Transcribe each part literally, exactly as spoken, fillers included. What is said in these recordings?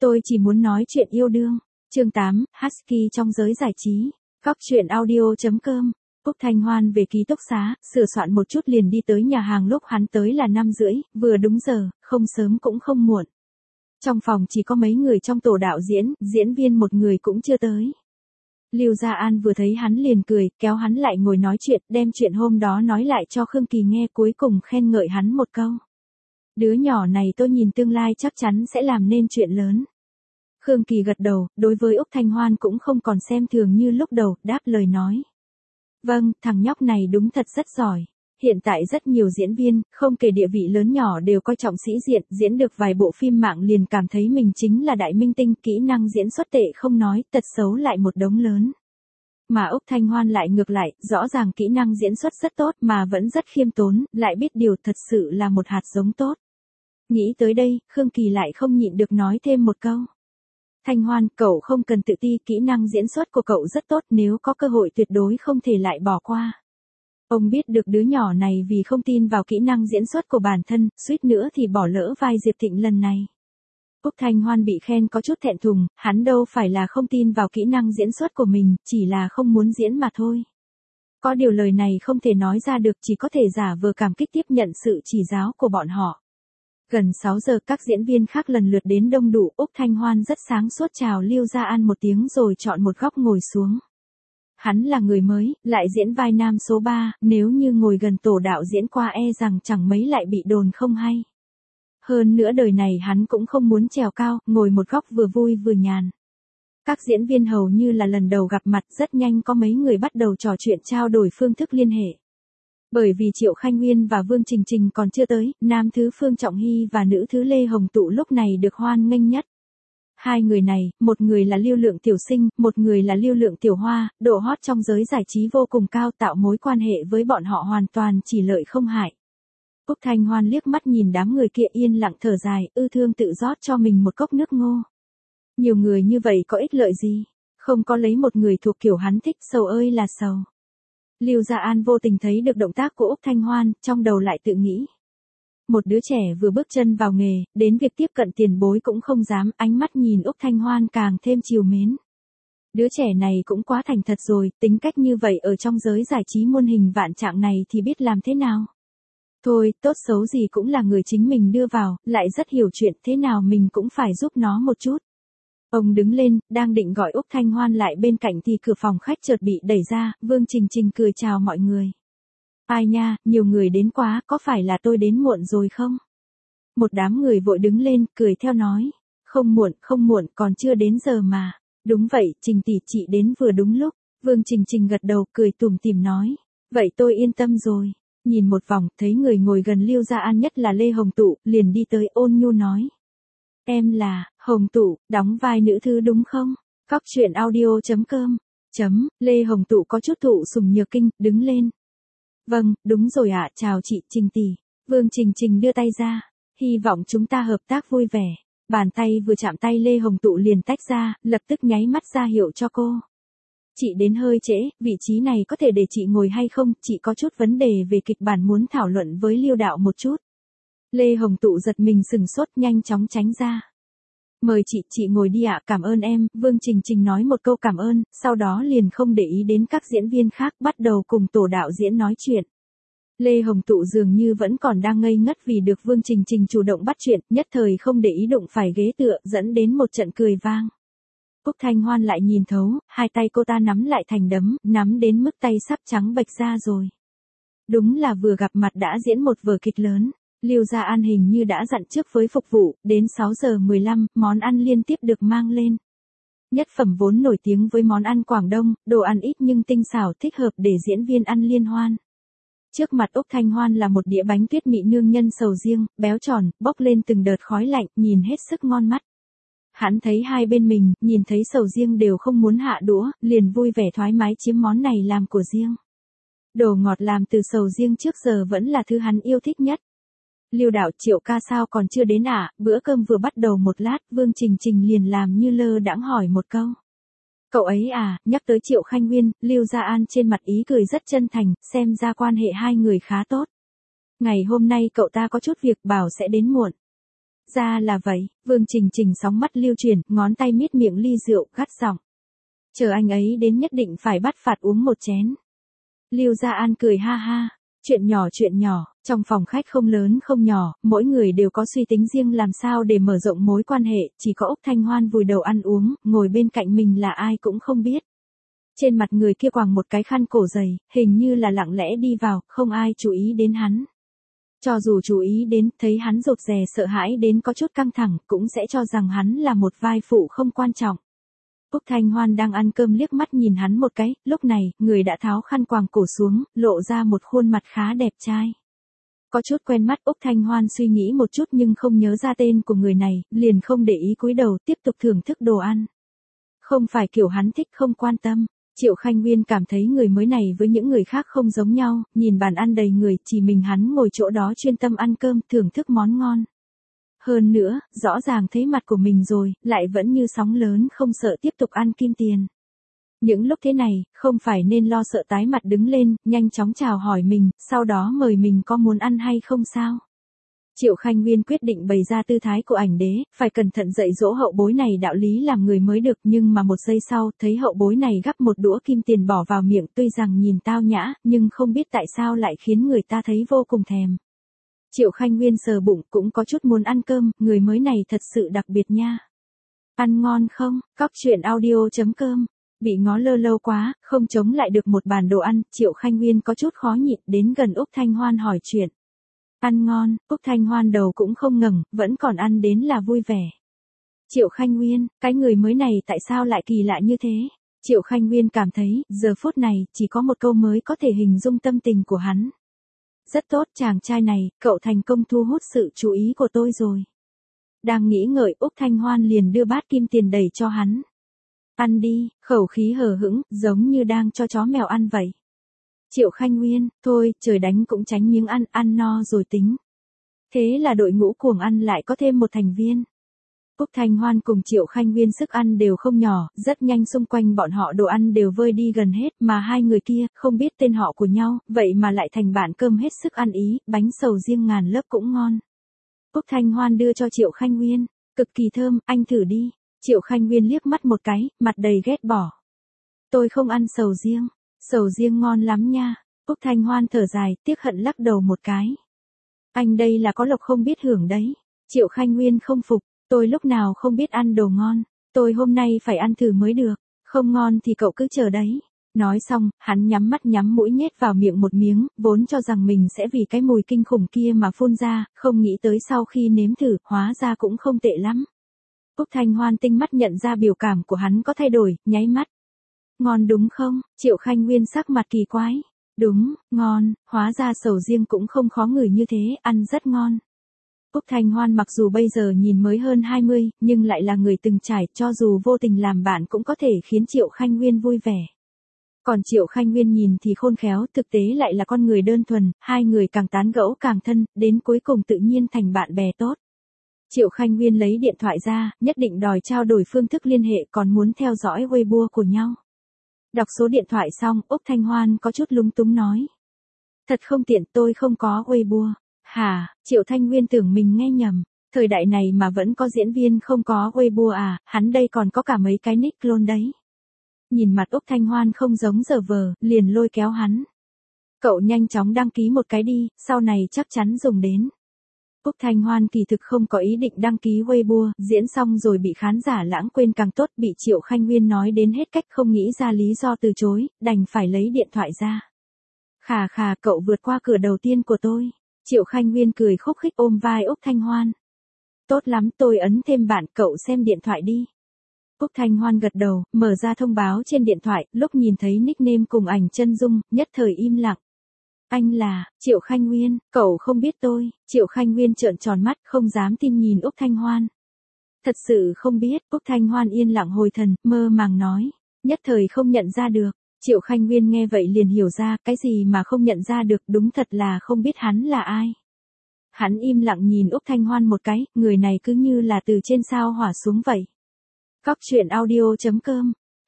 Tôi chỉ muốn nói chuyện yêu đương. Chương tám, Husky trong giới giải trí. Góc truyện audio chấm com. Úc Thanh Hoan về ký túc xá, sửa soạn một chút liền đi tới nhà hàng, lúc hắn tới là năm rưỡi, vừa đúng giờ, không sớm cũng không muộn. Trong phòng chỉ có mấy người trong tổ đạo diễn, diễn viên một người cũng chưa tới. Lưu Gia An vừa thấy hắn liền cười, kéo hắn lại ngồi nói chuyện, đem chuyện hôm đó nói lại cho Khương Kỳ nghe, cuối cùng khen ngợi hắn một câu. Đứa nhỏ này tôi nhìn tương lai chắc chắn sẽ làm nên chuyện lớn. Khương Kỳ gật đầu, đối với Úc Thanh Hoan cũng không còn xem thường như lúc đầu, đáp lời nói. Vâng, thằng nhóc này đúng thật rất giỏi. Hiện tại rất nhiều diễn viên, không kể địa vị lớn nhỏ đều coi trọng sĩ diện, diễn được vài bộ phim mạng liền cảm thấy mình chính là đại minh tinh, kỹ năng diễn xuất tệ không nói, tật xấu lại một đống lớn. Mà Úc Thanh Hoan lại ngược lại, rõ ràng kỹ năng diễn xuất rất tốt mà vẫn rất khiêm tốn, lại biết điều, thật sự là một hạt giống tốt. Nghĩ tới đây, Khương Kỳ lại không nhịn được nói thêm một câu. Thanh Hoan, cậu không cần tự ti, kỹ năng diễn xuất của cậu rất tốt, nếu có cơ hội tuyệt đối không thể lại bỏ qua. Ông biết được đứa nhỏ này vì không tin vào kỹ năng diễn xuất của bản thân, suýt nữa thì bỏ lỡ vai Diệp Thịnh lần này. Úc Thanh Hoan bị khen có chút thẹn thùng, hắn đâu phải là không tin vào kỹ năng diễn xuất của mình, chỉ là không muốn diễn mà thôi. Có điều lời này không thể nói ra được, chỉ có thể giả vờ cảm kích tiếp nhận sự chỉ giáo của bọn họ. Gần sáu giờ các diễn viên khác lần lượt đến đông đủ, Úc Thanh Hoan rất sáng suốt chào Lưu Gia An một tiếng rồi chọn một góc ngồi xuống. Hắn là người mới, lại diễn vai nam số ba, nếu như ngồi gần tổ đạo diễn qua e rằng chẳng mấy lại bị đồn không hay. Hơn nữa đời này hắn cũng không muốn trèo cao, ngồi một góc vừa vui vừa nhàn. Các diễn viên hầu như là lần đầu gặp mặt, rất nhanh có mấy người bắt đầu trò chuyện trao đổi phương thức liên hệ. Bởi vì Triệu Khanh Nguyên và Vương Trình Trình còn chưa tới, nam thứ Phương Trọng Hy và nữ thứ Lê Hồng Tụ lúc này được hoan nghênh nhất. Hai người này, một người là Lưu Lượng Tiểu Sinh, một người là Lưu Lượng Tiểu Hoa, độ hot trong giới giải trí vô cùng cao, tạo mối quan hệ với bọn họ hoàn toàn chỉ lợi không hại. Úc Thanh Hoan liếc mắt nhìn đám người kia yên lặng thở dài, ư thương tự rót cho mình một cốc nước ngô. Nhiều người như vậy có ích lợi gì? Không có lấy một người thuộc kiểu hắn thích, sầu ơi là sầu. Lưu Gia An vô tình thấy được động tác của Úc Thanh Hoan, trong đầu lại tự nghĩ. Một đứa trẻ vừa bước chân vào nghề, đến việc tiếp cận tiền bối cũng không dám, ánh mắt nhìn Úc Thanh Hoan càng thêm trìu mến. Đứa trẻ này cũng quá thành thật rồi, tính cách như vậy ở trong giới giải trí muôn hình vạn trạng này thì biết làm thế nào. Thôi, tốt xấu gì cũng là người chính mình đưa vào, lại rất hiểu chuyện, thế nào mình cũng phải giúp nó một chút. Ông đứng lên, đang định gọi Úc Thanh Hoan lại bên cạnh thì cửa phòng khách chợt bị đẩy ra, Vương Trình Trình cười chào mọi người. Ai nha, nhiều người đến quá, có phải là tôi đến muộn rồi không? Một đám người vội đứng lên, cười theo nói. Không muộn, không muộn, còn chưa đến giờ mà. Đúng vậy, Trình tỷ chị đến vừa đúng lúc. Vương Trình Trình gật đầu, cười tủm tỉm nói. Vậy tôi yên tâm rồi. Nhìn một vòng, thấy người ngồi gần Lưu Gia An nhất là Lê Hồng Tụ, liền đi tới ôn nhu nói. Em là, Hồng Tụ, đóng vai nữ thư đúng không? Góc truyện audio chấm com. Chấm, Lê Hồng Tụ có chút thụ sủng nhược kinh, đứng lên. Vâng, đúng rồi ạ, chào chị, Trình tỷ. Vương Trình Trình đưa tay ra. Hy vọng chúng ta hợp tác vui vẻ. Bàn tay vừa chạm tay Lê Hồng Tụ liền tách ra, lập tức nháy mắt ra hiệu cho cô. Chị đến hơi trễ, vị trí này có thể để chị ngồi hay không, chị có chút vấn đề về kịch bản muốn thảo luận với Lưu đạo một chút. Lê Hồng Tụ giật mình sừng sốt, nhanh chóng tránh ra. Mời chị, chị ngồi đi ạ, cảm ơn em, Vương Trình Trình nói một câu cảm ơn, sau đó liền không để ý đến các diễn viên khác, bắt đầu cùng tổ đạo diễn nói chuyện. Lê Hồng Tụ dường như vẫn còn đang ngây ngất vì được Vương Trình Trình chủ động bắt chuyện, nhất thời không để ý đụng phải ghế tựa, dẫn đến một trận cười vang. Úc Thanh Hoan lại nhìn thấu, hai tay cô ta nắm lại thành đấm, nắm đến mức tay sắp trắng bệch ra rồi. Đúng là vừa gặp mặt đã diễn một vở kịch lớn. Lưu Gia An hình như đã dặn trước với phục vụ, đến sáu giờ mười lăm, món ăn liên tiếp được mang lên. Nhất phẩm vốn nổi tiếng với món ăn Quảng Đông, đồ ăn ít nhưng tinh xảo, thích hợp để diễn viên ăn liên hoan. Trước mặt Úc Thanh Hoan là một đĩa bánh tuyết mị nương nhân sầu riêng, béo tròn, bốc lên từng đợt khói lạnh, nhìn hết sức ngon mắt. Hắn thấy hai bên mình, nhìn thấy sầu riêng đều không muốn hạ đũa, liền vui vẻ thoải mái chiếm món này làm của riêng. Đồ ngọt làm từ sầu riêng trước giờ vẫn là thứ hắn yêu thích nhất. Lưu đạo, Triệu ca sao còn chưa đến ạ? À? Bữa cơm vừa bắt đầu một lát, Vương Trình Trình liền làm như lơ đãng hỏi một câu. Cậu ấy à, nhắc tới Triệu Khanh Nguyên, Lưu Gia An trên mặt ý cười rất chân thành, xem ra quan hệ hai người khá tốt. Ngày hôm nay cậu ta có chút việc bảo sẽ đến muộn. Ra là vậy, Vương Trình Trình sóng mắt lưu chuyển, ngón tay miết miệng ly rượu, gắt giọng. Chờ anh ấy đến nhất định phải bắt phạt uống một chén. Lưu Gia An cười ha ha. Chuyện nhỏ chuyện nhỏ, trong phòng khách không lớn không nhỏ, mỗi người đều có suy tính riêng làm sao để mở rộng mối quan hệ, chỉ có Úc Thanh Hoan vùi đầu ăn uống, ngồi bên cạnh mình là ai cũng không biết. Trên mặt người kia quàng một cái khăn cổ dày, hình như là lặng lẽ đi vào, không ai chú ý đến hắn. Cho dù chú ý đến, thấy hắn rụt rè sợ hãi đến có chút căng thẳng, cũng sẽ cho rằng hắn là một vai phụ không quan trọng. Úc Thanh Hoan đang ăn cơm liếc mắt nhìn hắn một cái, lúc này, người đã tháo khăn quàng cổ xuống, lộ ra một khuôn mặt khá đẹp trai. Có chút quen mắt, Úc Thanh Hoan suy nghĩ một chút nhưng không nhớ ra tên của người này, liền không để ý cúi đầu, tiếp tục thưởng thức đồ ăn. Không phải kiểu hắn thích không quan tâm. Triệu Khanh Nguyên cảm thấy người mới này với những người khác không giống nhau, nhìn bàn ăn đầy người, chỉ mình hắn ngồi chỗ đó chuyên tâm ăn cơm, thưởng thức món ngon. Hơn nữa, rõ ràng thấy mặt của mình rồi, lại vẫn như sóng lớn không sợ tiếp tục ăn kim tiền. Những lúc thế này, không phải nên lo sợ tái mặt đứng lên, nhanh chóng chào hỏi mình, sau đó mời mình có muốn ăn hay không sao? Triệu Khanh Nguyên quyết định bày ra tư thái của ảnh đế, phải cẩn thận dạy dỗ hậu bối này đạo lý làm người mới được, nhưng mà một giây sau, thấy hậu bối này gắp một đũa kim tiền bỏ vào miệng, tuy rằng nhìn tao nhã, nhưng không biết tại sao lại khiến người ta thấy vô cùng thèm. Triệu Khanh Nguyên sờ bụng, cũng có chút muốn ăn cơm, người mới này thật sự đặc biệt nha. Ăn ngon không? Cóc truyện audio chấm com. Bị ngó lơ lâu quá, không chống lại được một bàn đồ ăn, Triệu Khanh Nguyên có chút khó nhịn, đến gần Úc Thanh Hoan hỏi chuyện. Ăn ngon, Úc Thanh Hoan đầu cũng không ngẩng, vẫn còn ăn đến là vui vẻ. Triệu Khanh Nguyên, cái người mới này tại sao lại kỳ lạ như thế? Triệu Khanh Nguyên cảm thấy, giờ phút này, chỉ có một câu mới có thể hình dung tâm tình của hắn. Rất tốt, chàng trai này, cậu thành công thu hút sự chú ý của tôi rồi. Đang nghĩ ngợi, Úc Thanh Hoan liền đưa bát kim tiền đẩy cho hắn. Ăn đi, khẩu khí hờ hững, giống như đang cho chó mèo ăn vậy. Triệu Khanh Nguyên, thôi, trời đánh cũng tránh miếng ăn, ăn no rồi tính. Thế là đội ngũ cuồng ăn lại có thêm một thành viên. Úc Thanh Hoan cùng Triệu Khanh Nguyên sức ăn đều không nhỏ, rất nhanh xung quanh bọn họ đồ ăn đều vơi đi gần hết, mà hai người kia, không biết tên họ của nhau, vậy mà lại thành bạn cơm hết sức ăn ý, bánh sầu riêng ngàn lớp cũng ngon. Úc Thanh Hoan đưa cho Triệu Khanh Nguyên, cực kỳ thơm, anh thử đi. Triệu Khanh Nguyên liếc mắt một cái, mặt đầy ghét bỏ. Tôi không ăn sầu riêng, sầu riêng ngon lắm nha. Úc Thanh Hoan thở dài, tiếc hận lắc đầu một cái. Anh đây là có lộc không biết hưởng đấy. Triệu Khanh Nguyên không phục, tôi lúc nào không biết ăn đồ ngon, tôi hôm nay phải ăn thử mới được, không ngon thì cậu cứ chờ đấy. Nói xong, hắn nhắm mắt nhắm mũi nhét vào miệng một miếng, vốn cho rằng mình sẽ vì cái mùi kinh khủng kia mà phun ra, không nghĩ tới sau khi nếm thử, hóa ra cũng không tệ lắm. Úc Thanh Hoan tinh mắt nhận ra biểu cảm của hắn có thay đổi, nháy mắt. Ngon đúng không? Triệu Khanh Nguyên sắc mặt kỳ quái. Đúng, ngon, hóa ra sầu riêng cũng không khó ngửi như thế, ăn rất ngon. Úc Thanh Hoan mặc dù bây giờ nhìn mới hơn hai mươi, nhưng lại là người từng trải, cho dù vô tình làm bạn cũng có thể khiến Triệu Khanh Nguyên vui vẻ. Còn Triệu Khanh Nguyên nhìn thì khôn khéo, thực tế lại là con người đơn thuần, hai người càng tán gẫu càng thân, đến cuối cùng tự nhiên thành bạn bè tốt. Triệu Khanh Nguyên lấy điện thoại ra, nhất định đòi trao đổi phương thức liên hệ, còn muốn theo dõi Weibo của nhau. Đọc số điện thoại xong, Úc Thanh Hoan có chút lúng túng nói. Thật không tiện, tôi không có Weibo. Hả, Triệu Thanh Nguyên tưởng mình nghe nhầm. Thời đại này mà vẫn có diễn viên không có Weibo à, hắn đây còn có cả mấy cái nick clone đấy. Nhìn mặt Úc Thanh Hoan không giống giờ vờ, liền lôi kéo hắn. Cậu nhanh chóng đăng ký một cái đi, sau này chắc chắn dùng đến. Úc Thanh Hoan kỳ thực không có ý định đăng ký Weibo, diễn xong rồi bị khán giả lãng quên càng tốt, bị Triệu Khanh Nguyên nói đến hết cách không nghĩ ra lý do từ chối, đành phải lấy điện thoại ra. Khà khà, cậu vượt qua cửa đầu tiên của tôi. Triệu Khanh Nguyên cười khúc khích ôm vai Úc Thanh Hoan. Tốt lắm, tôi ấn thêm bạn, cậu xem điện thoại đi. Úc Thanh Hoan gật đầu, mở ra thông báo trên điện thoại, lúc nhìn thấy nickname cùng ảnh chân dung, nhất thời im lặng. Anh là, Triệu Khanh Nguyên, cậu không biết tôi. Triệu Khanh Nguyên trợn tròn mắt, không dám tin nhìn Úc Thanh Hoan. Thật sự không biết, Úc Thanh Hoan yên lặng hồi thần, mơ màng nói. Nhất thời không nhận ra được. Triệu Khanh Nguyên nghe vậy liền hiểu ra, cái gì mà không nhận ra được, đúng thật là không biết hắn là ai. Hắn im lặng nhìn Úc Thanh Hoan một cái, người này cứ như là từ trên sao hỏa xuống vậy. Cóc truyện audio chấm com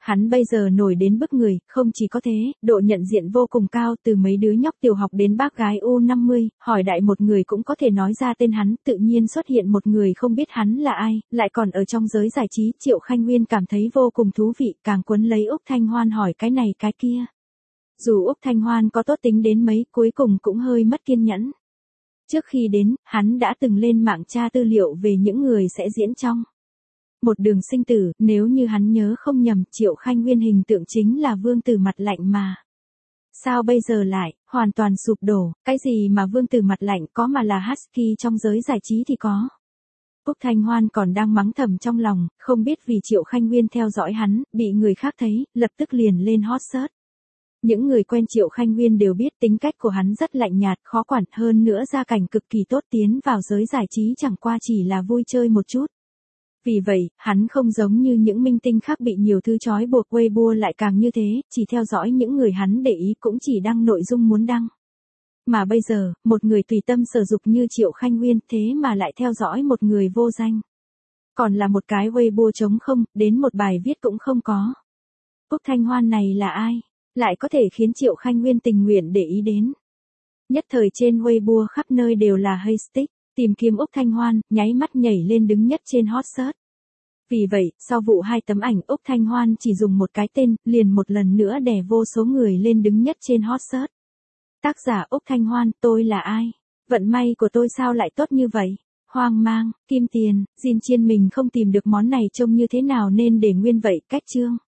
Hắn bây giờ nổi đến bức người, không chỉ có thế, độ nhận diện vô cùng cao, từ mấy đứa nhóc tiểu học đến bác gái u năm mươi, hỏi đại một người cũng có thể nói ra tên hắn, tự nhiên xuất hiện một người không biết hắn là ai, lại còn ở trong giới giải trí. Triệu Khanh Nguyên cảm thấy vô cùng thú vị, càng quấn lấy Úc Thanh Hoan hỏi cái này cái kia. Dù Úc Thanh Hoan có tốt tính đến mấy, cuối cùng cũng hơi mất kiên nhẫn. Trước khi đến, hắn đã từng lên mạng tra tư liệu về những người sẽ diễn trong Một Đường Sinh Tử, nếu như hắn nhớ không nhầm, Triệu Khanh Nguyên hình tượng chính là vương tử mặt lạnh mà. Sao bây giờ lại, hoàn toàn sụp đổ, cái gì mà vương tử mặt lạnh có mà là Husky trong giới giải trí thì có. Úc Thanh Hoan còn đang mắng thầm trong lòng, không biết vì Triệu Khanh Nguyên theo dõi hắn, bị người khác thấy, lập tức liền lên hot search. Những người quen Triệu Khanh Nguyên đều biết tính cách của hắn rất lạnh nhạt, khó quản, hơn nữa gia cảnh cực kỳ tốt, tiến vào giới giải trí chẳng qua chỉ là vui chơi một chút. Vì vậy, hắn không giống như những minh tinh khác bị nhiều thứ trói buộc, Weibo lại càng như thế, chỉ theo dõi những người hắn để ý, cũng chỉ đăng nội dung muốn đăng. Mà bây giờ, một người tùy tâm sở dục như Triệu Khanh Nguyên thế mà lại theo dõi một người vô danh. Còn là một cái Weibo trống không, đến một bài viết cũng không có. Úc Thanh Hoan này là ai? Lại có thể khiến Triệu Khanh Nguyên tình nguyện để ý đến. Nhất thời trên Weibo khắp nơi đều là hashtag, tìm kiếm Úc Thanh Hoan, nháy mắt nhảy lên đứng nhất trên hot search. Vì vậy, sau vụ hai tấm ảnh Úc Thanh Hoan chỉ dùng một cái tên, liền một lần nữa đè vô số người lên đứng nhất trên hot search. Tác giả Úc Thanh Hoan, tôi là ai? Vận may của tôi sao lại tốt như vậy? Hoang mang, kim tiền, Jin Chiên mình không tìm được món này trông như thế nào nên để nguyên vậy, cách chương.